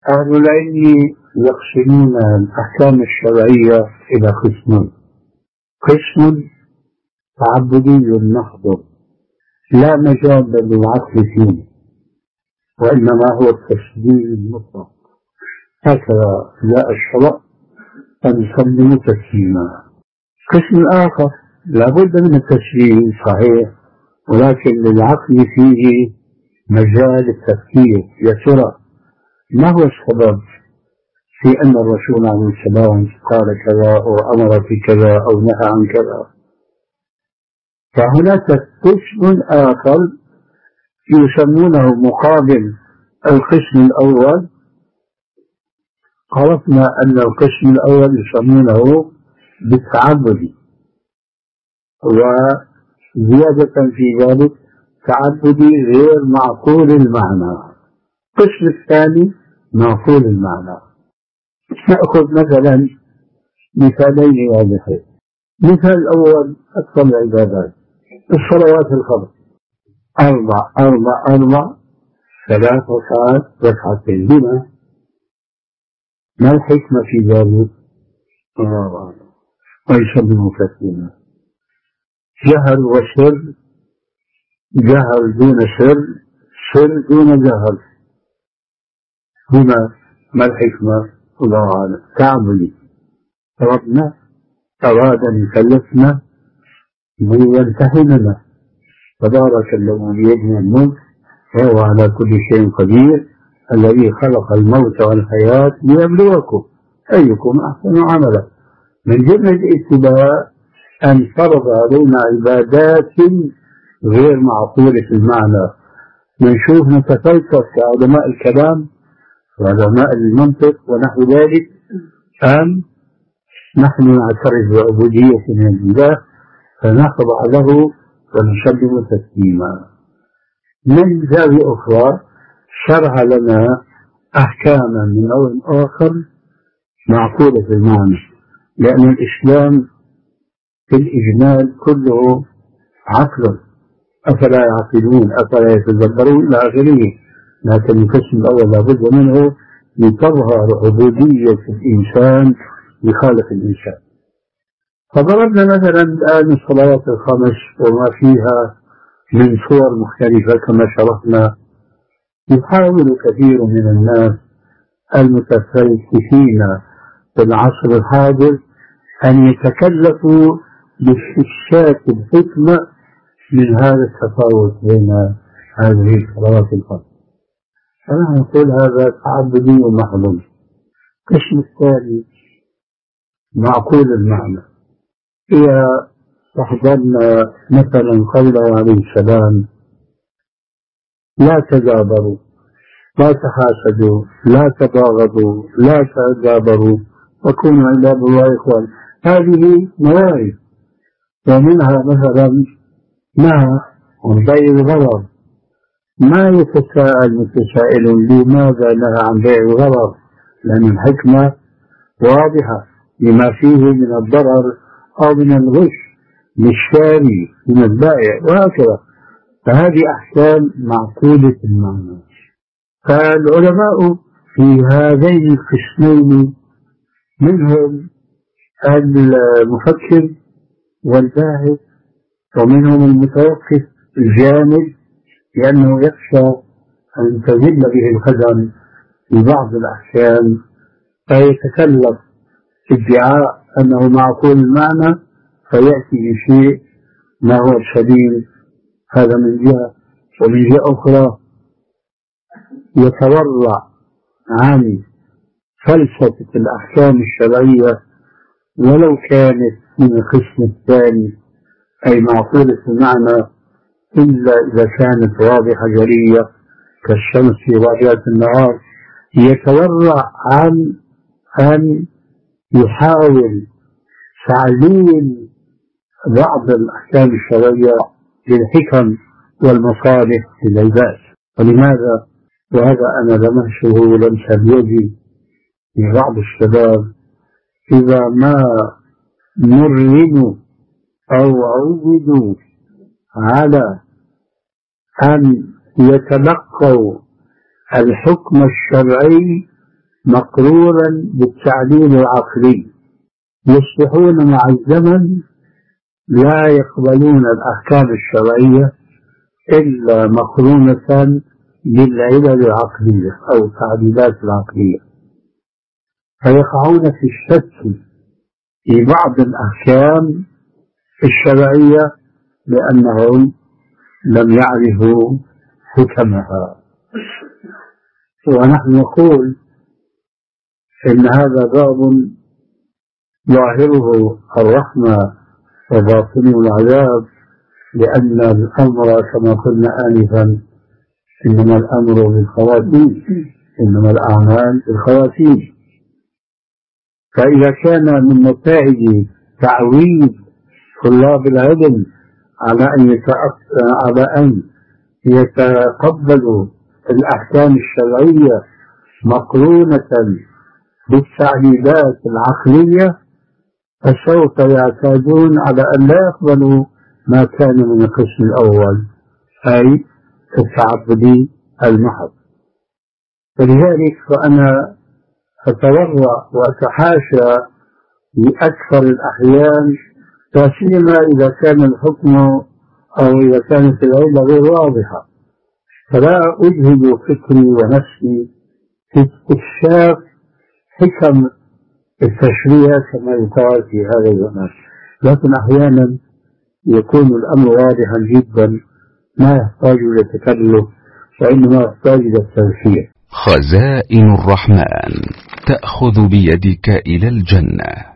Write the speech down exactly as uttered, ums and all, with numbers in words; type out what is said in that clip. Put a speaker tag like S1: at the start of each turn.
S1: أهل العلم يقسمون الأحكام الشرعية إلى قسمين: قسم تعبدي محض لا مجال للعقل فيه، وإنما هو التسليم المطلق، هكذا جاء الشرع فنسلم تسليما. قسم آخر لابد من التسليم صحيح، ولكن للعقل فيه مجال التفكير. يا ترى ما هو السبب في أن الرسول عليه السلام قال كذا أو أمر بكذا أو نهى عن كذا؟ فهناك قسم آخر يسمونه مقابل القسم الأول. عرفنا أن القسم الأول يسمونه بالتعبد، وزيادة في ذلك تعبدي غير معقول المعنى. القسم الثاني معقول المعنى. نأخذ مثلا مثالين واضحين. مثال الأول أكثر العبادات: الصلوات الخمس، أربع أربع أربع ثلاث ركعات ركعتين. بما ما الحكمة في ذلك؟ الله أعلم. ويسلم تسليما. جهل وسر، جهل دون سر، سر دون جهل. بما ما الحكمة؟ الله أعلم. تعبدي ربنا أراد أن يكلفنا ويمتحننا، تبارك الذي بيده الملك وهو على كل شيء قدير، الذي خلق الموت والحياة ليبلوكم أيكم أحسن عملا. من جملة الابتلاء أن فرض علينا عبادات غير معقولة المعنى. نشوف نتفلسف كعلماء الكلام وعلماء المنطق ونحو ذلك، أم نحن نعترف بعبودية لله فنخضع له ونسلم تسليما. من زاوية أخرى شرع لنا أحكاما من نوع آخر معقولة المعنى، لأن الإسلام في الإجمال كله عقل. أفلا يعقلون أفلا يتدبرون إلى آخره. لكن القسم الأول لابد منه لتظهر عبودية الإنسان لخالق الإنسان. فضربنا مثلا الآن الصلوات الخمس وما فيها من صور مختلفة كما شرحنا. يحاول كثير من الناس المتفلسفين في العصر الحاضر أن يتكلفوا باستكشاف الحكمة من هذا التفاوت بين هذه الصلوات الخمس. فنحن نقول هذا تعبدي ومحض. القسم الثاني معقول المعنى. إذا استحضرنا مثلا قوله عليه السلام: لا تجابروا، لا تحاسدوا، لا تباغضوا، لا تجابروا، وكونوا عباد الله إخوان. هذه مواعظ، ومنها مثلا نهى عن بيع الغرر. ما يتساءل متسائل لماذا نهى عن بيع الغرر؟ لأن الحكمة واضحة لما فيه من الضرر أو من الغش للشاري من البائع وهكذا. فهذه أحكام معقولة المعنى. فالعلماء في هذين القسمين منهم المفكر والباحث، ومنهم المتوقف الجامد لأنه يخشى أن تزل به القدم في بعض الأحكام فيتكلف ادعاء أنه معقول المعنى فيأتي بشيء ما هو سليم. هذا من جهة. ومن جهة أخرى يتورع عن فلسفة الأحكام الشرعية ولو كانت من القسم الثاني أي معقولة المعنى، إلا إذا كانت واضحة جلية كالشمس في ضاحية النهار. يتورع عن أن يحاول تعليل بعض الأحكام الشرعية للحكم والمصالح للعباد. ولماذا؟ وهذا أنا لمسه لمسا بيدي في بعض الشباب إذا ما مرنوا أو عودوا على أن يتلقوا الحكم الشرعي مقرونا بالتعليل العقلي، يصبحون مع الزمن لا يقبلون الأحكام الشرعية إلا مقرونة بالعلل العقلية أو التعليلات العقلية، فيقعون في الشك في بعض الأحكام الشرعية لأنهم لم يعرفوا حكمها. ونحن نقول إن هذا باب ظاهره الرحمة وباطنه العذاب، لأن الأمر كما قلنا آنفا إنما الأمر بالخواتيم، إنما الأعمال بالخواتيم. فإذا كان من نتائج تعويد طلاب العلم على أن على أن يتقبلوا الأحكام الشرعية مقرونة بالتعليلات العقلية، فسوف يعتادون على أن لا يقبلوا ما كان من القسم الأول، أي التعبدي المحض. فلذلك فأنا أتورع وأتحاشى بأكثر الأحيان، فسيما إذا كان الحكم أو إذا كانت العلة غير واضحة، فلا أجهد فكري ونفسي في استكشاف حكم التشريع كما يقال في هذا الزمان، لكن أحيانا يكون الأمر واضحا جدا ما يحتاج إلى تكلف وإنما يحتاج إلى التوفيق.
S2: خزائن الرحمن تأخذ بيدك إلى الجنة.